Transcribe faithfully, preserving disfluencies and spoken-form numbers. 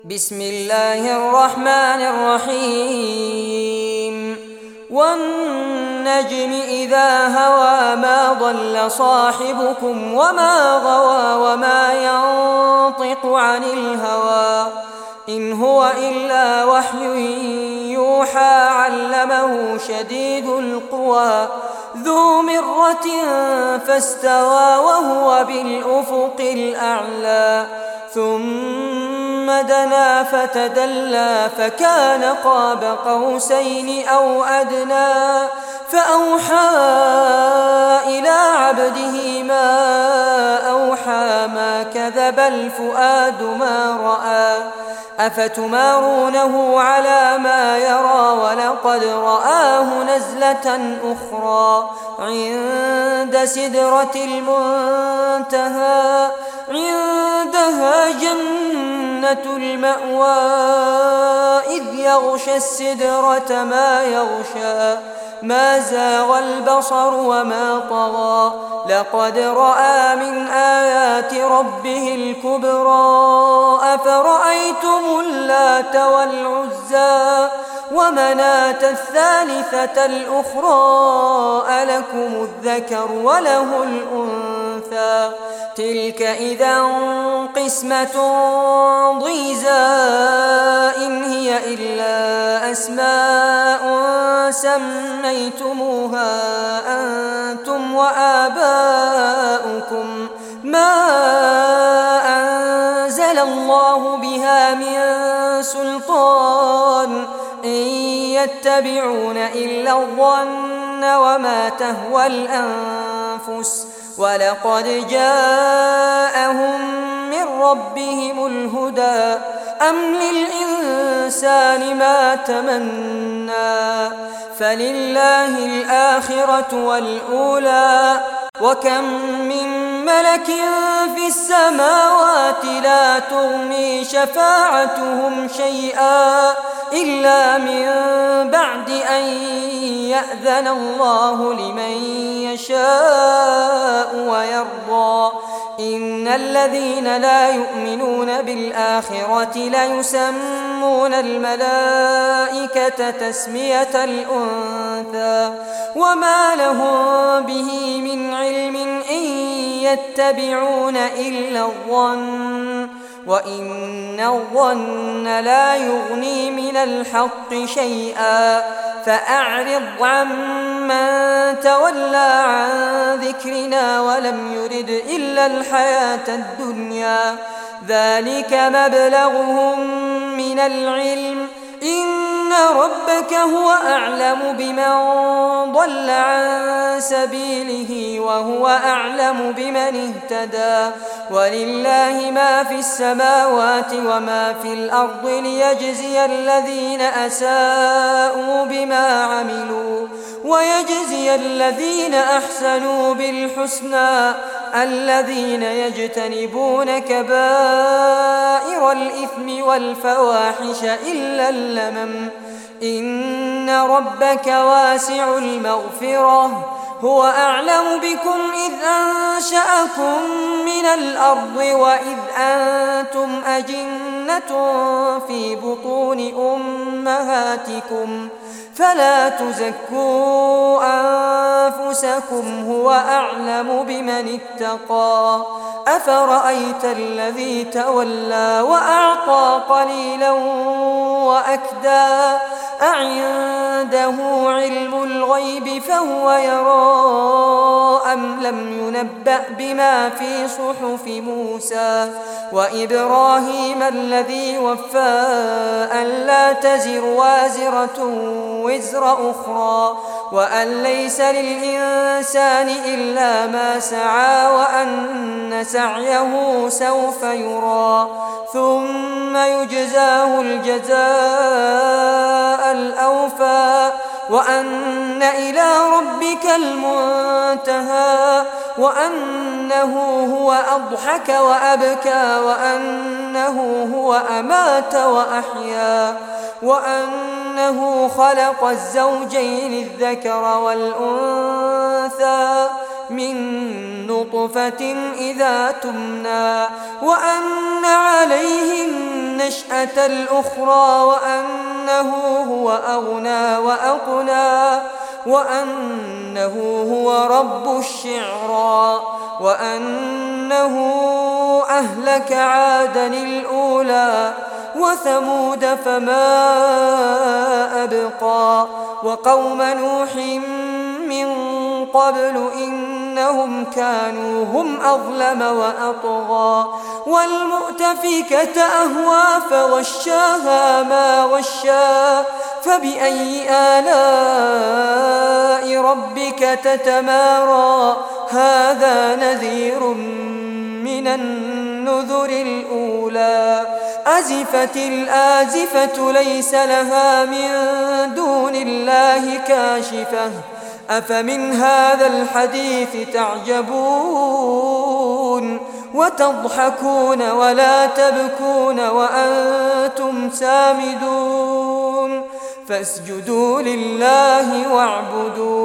بسم الله الرحمن الرحيم والنجم إذا هوى ما ضل صاحبكم وما غوى وما ينطق عن الهوى إن هو إلا وحي يوحى علمه شديد القوى ذو مرة فاستوى وهو بالأفق الأعلى ثم دنا فتدلى فكان قاب قوسين أو أدنى فأوحى إلى عبده ما أوحى ما كذب الفؤاد ما رأى أفتمارونه على ما يرى ولقد رآه نزلة أخرى عند سدرة المنتهى عندها جنة المأوى إذ يغشى السدرة ما يغشى ما زاغ البصر وما طغى لقد رأى من آيات ربه الكبرى أفرأيتم اللات والعزى ومناة الثالثة الأخرى ألكم الذكر وله الأنثى تلك إذا قسمة ضيزى إن هي إلا أسماء سميتموها أنتم وآباؤكم ما أنزل الله بها من سلطان إن يتبعون إلا الظن وما تهوى الأنفس ولقد جاءهم من ربهم الهدى أم للإنسان ما تمنى فلله الآخرة والأولى وكم من ملك في السماوات لا تغني شفاعتهم شيئا إلا من بعد أن يأذن الله لمن يشاء ويرضى إن الذين لا يؤمنون بالآخرة ليسمون الملائكة تسمية الأنثى وما لهم به من علم إن يتبعون إلا الظن وإن الظن لا يغني من الحق شيئا فأعرض عمن تولى عن ذكرنا ولم يرد إلا الحياة الدنيا ذلك مبلغهم من العلم إن ربك هو أعلم بمن ضل عن سبيله وهو أعلم بمن اهتدى ولله ما في السماوات وما في الأرض ليجزي الذين أساءوا بما عملوا ويجزي الذين أحسنوا بالحسنى الذين يجتنبون كبائر الإثم والفواحش إلا اللمم إن ربك واسع المغفرة هو أعلم بكم إذ أنشأكم من الأرض وإذ أنتم أجنة في بطون أمهاتكم فلا تزكوا أنفسكم هو أعلم بمن اتقى أفرأيت الذي تولى وأعطى قليلا وأكدى أعنده علم الغيب فهو يرى أم لم ينبأ بما في صحف موسى وإبراهيم الذي وفى ألا تزر وازرة وزر أخرى وأن ليس للإنسان إلا ما سعى وأن سعيه سوف يرى ثم يجزاه الجزاء الأوفى وأن إلى ربك المنتهى وأنه هو أضحك وأبكى وأنه هو أمات وأحيا وأنه خلق الزوجين الذكر والأنثى من نطفة إذا تمنى وأن عليه النشأة الأخرى وأنه هو أغنى وأقنى وأنه هو رب الشعرى وأنه أهلك عادا الأولى وثمود فما أبقى وقوم نوح من قبل إنهم كانوا هم أظلم وأطغى والمؤتفكة أهوى فغشاها ما غشا فبأي آلاء ربك تتمارى هذا نذير من النذر الأولى أزفت الآزفة ليس لها من دون الله كاشفة أفمن هذا الحديث تعجبون وتضحكون ولا تبكون وأنتم سامدون فاسجدوا لله واعبدوا